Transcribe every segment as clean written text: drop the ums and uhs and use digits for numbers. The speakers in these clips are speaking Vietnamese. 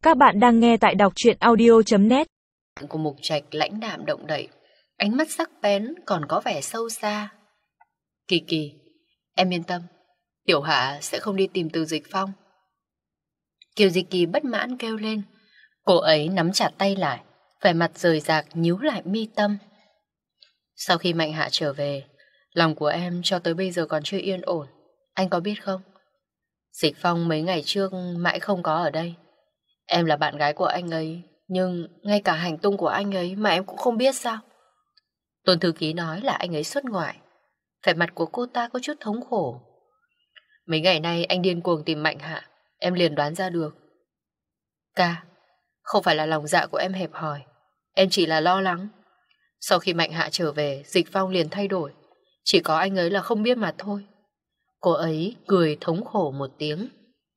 Các bạn đang nghe tại đọc truyện audio.net. Của Mục Trạch lãnh đạm động đậy, ánh mắt sắc bén còn có vẻ sâu xa. Kỳ Kỳ, em yên tâm, Tiểu Hạ sẽ không đi tìm Từ Dịch Phong. Kiều Dịch Kỳ bất mãn kêu lên. Cô ấy nắm chặt tay lại, vẻ mặt rời rạc nhíu lại mi tâm. Sau khi Mạnh Hạ trở về, lòng của em cho tới bây giờ còn chưa yên ổn. Anh có biết không? Dịch Phong mấy ngày trước mãi không có ở đây. Em là bạn gái của anh ấy, nhưng ngay cả hành tung của anh ấy mà em cũng không biết sao? Tôn thư ký nói là anh ấy xuất ngoại. Vẻ mặt của cô ta có chút thống khổ. Mấy ngày nay anh điên cuồng tìm Mạnh Hạ, em liền đoán ra được. Ca, không phải là lòng dạ của em hẹp hòi, em chỉ là lo lắng. Sau khi Mạnh Hạ trở về, Dịch Phong liền thay đổi. Chỉ có anh ấy là không biết mà thôi. Cô ấy cười thống khổ một tiếng.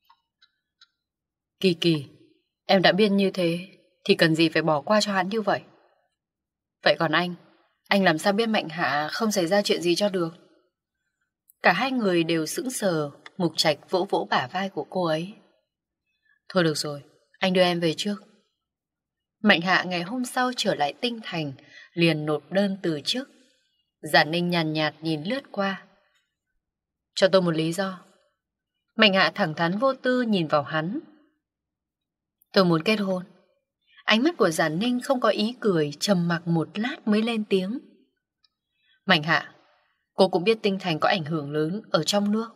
Kỳ Kỳ, em đã biết như thế thì cần gì phải bỏ qua cho hắn như vậy? Vậy còn anh làm sao biết Mạnh Hạ không xảy ra chuyện gì cho được? Cả hai người đều sững sờ. Mục Trạch vỗ vỗ bả vai của cô ấy. Thôi được rồi, anh đưa em về trước. Mạnh Hạ ngày hôm sau trở lại Tinh Thành, liền nộp đơn từ chức. Giản Ninh nhàn nhạt nhìn lướt qua. Cho tôi một lý do. Mạnh Hạ thẳng thắn vô tư nhìn vào hắn. Tôi muốn kết hôn. Ánh mắt của Giản Ninh không có ý cười, trầm mặc một lát mới lên tiếng. Mạnh Hạ, cô cũng biết Tinh Thành có ảnh hưởng lớn ở trong nước.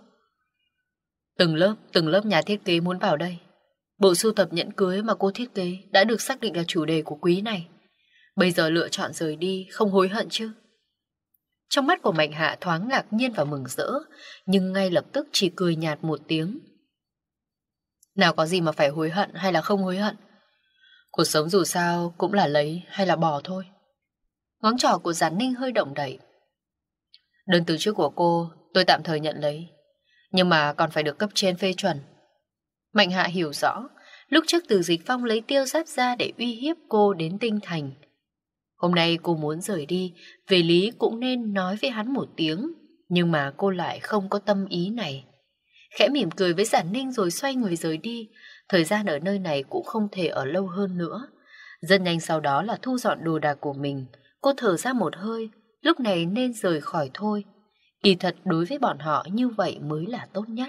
Từng lớp nhà thiết kế muốn vào đây. Bộ sưu tập nhẫn cưới mà cô thiết kế đã được xác định là chủ đề của quý này. Bây giờ lựa chọn rời đi, không hối hận chứ? Trong mắt của Mạnh Hạ thoáng ngạc nhiên và mừng rỡ, nhưng ngay lập tức chỉ cười nhạt một tiếng. Nào có gì mà phải hối hận hay là không hối hận. Cuộc sống dù sao cũng là lấy hay là bỏ thôi. Ngón trỏ của Giản Ninh hơi động đậy. Đơn từ chức của cô tôi tạm thời nhận lấy, nhưng mà còn phải được cấp trên phê chuẩn. Mạnh Hạ hiểu rõ, lúc trước Từ Dịch Phong lấy Tiêu Giáp ra để uy hiếp cô đến Tinh Thành. Hôm nay cô muốn rời đi, về lý cũng nên nói với hắn một tiếng, nhưng mà cô lại không có tâm ý này. Khẽ mỉm cười với Giản Ninh rồi xoay người rời đi. Thời gian ở nơi này cũng không thể ở lâu hơn nữa. Rất nhanh sau đó là thu dọn đồ đạc của mình. Cô thở ra một hơi, lúc này nên rời khỏi thôi. Kỳ thật đối với bọn họ như vậy mới là tốt nhất.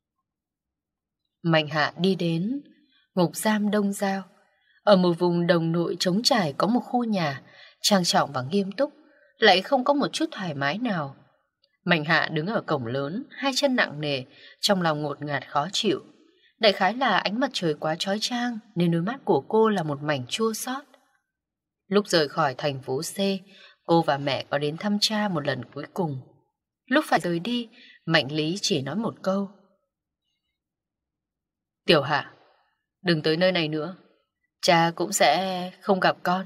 Mạnh Hạ đi đến ngục giam Đông Giao. Ở một vùng đồng nội trống trải có một khu nhà trang trọng và nghiêm túc, lại không có một chút thoải mái nào. Mạnh Hạ đứng ở cổng lớn, hai chân nặng nề, trong lòng ngột ngạt khó chịu. Đại khái là ánh mặt trời quá chói chang nên đôi mắt của cô là một mảnh chua xót. Lúc rời khỏi thành phố C, cô và mẹ có đến thăm cha một lần cuối cùng. Lúc phải rời đi, Mạnh Lý chỉ nói một câu. Tiểu Hạ, đừng tới nơi này nữa. Cha cũng sẽ không gặp con.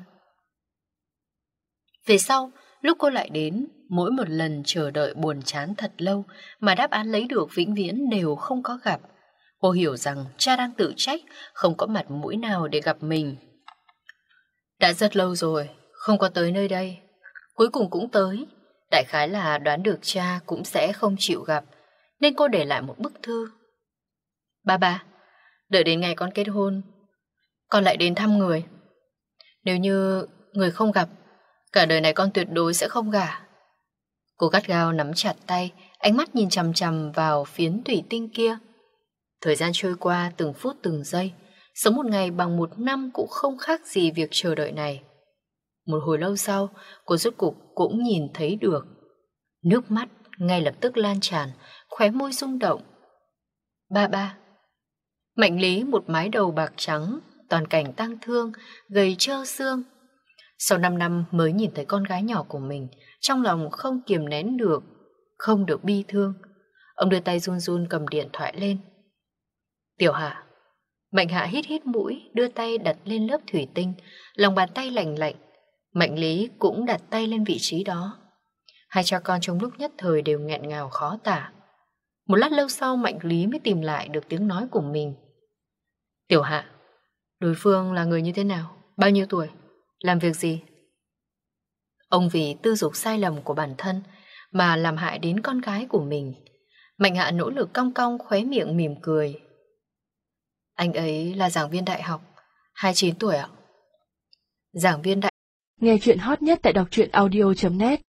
Về sau, lúc cô lại đến, mỗi một lần chờ đợi buồn chán thật lâu mà đáp án lấy được vĩnh viễn đều không có gặp. Cô hiểu rằng cha đang tự trách, không có mặt mũi nào để gặp mình. Đã rất lâu rồi, không có tới nơi đây. Cuối cùng cũng tới. Đại khái là đoán được cha cũng sẽ không chịu gặp, nên cô để lại một bức thư. Ba, đợi đến ngày con kết hôn, con lại đến thăm người. Nếu như người không gặp, cả đời này con tuyệt đối sẽ không gả. Cô gắt gao nắm chặt tay, ánh mắt nhìn chằm chằm vào phiến thủy tinh kia. Thời gian trôi qua từng phút từng giây, sống một ngày bằng một năm cũng không khác gì việc chờ đợi này. Một hồi lâu sau, cô rốt cục cũng nhìn thấy được. Nước mắt ngay lập tức lan tràn, khóe môi rung động. Ba. Mạnh Lý một mái đầu bạc trắng, toàn cảnh tang thương, gầy trơ xương. Sau 5 năm mới nhìn thấy con gái nhỏ của mình, trong lòng không kiềm nén được, không được bi thương. Ông đưa tay run run cầm điện thoại lên. Tiểu Hạ. Mạnh Hạ hít hít mũi, đưa tay đặt lên lớp thủy tinh, lòng bàn tay lạnh lạnh. Mạnh Lý cũng đặt tay lên vị trí đó. Hai cha con trong lúc nhất thời đều nghẹn ngào khó tả. Một lát lâu sau Mạnh Lý mới tìm lại được tiếng nói của mình. Tiểu Hạ, đối phương là người như thế nào? Bao nhiêu tuổi? Làm việc gì? Ông vì tư dục sai lầm của bản thân mà làm hại đến con gái của mình. Mạnh Hạ nỗ lực cong cong khóe miệng mỉm cười. Anh ấy là giảng viên đại học, 29 tuổi ạ. Giảng viên đại. Nghe chuyện hot nhất tại đọc truyện audio.net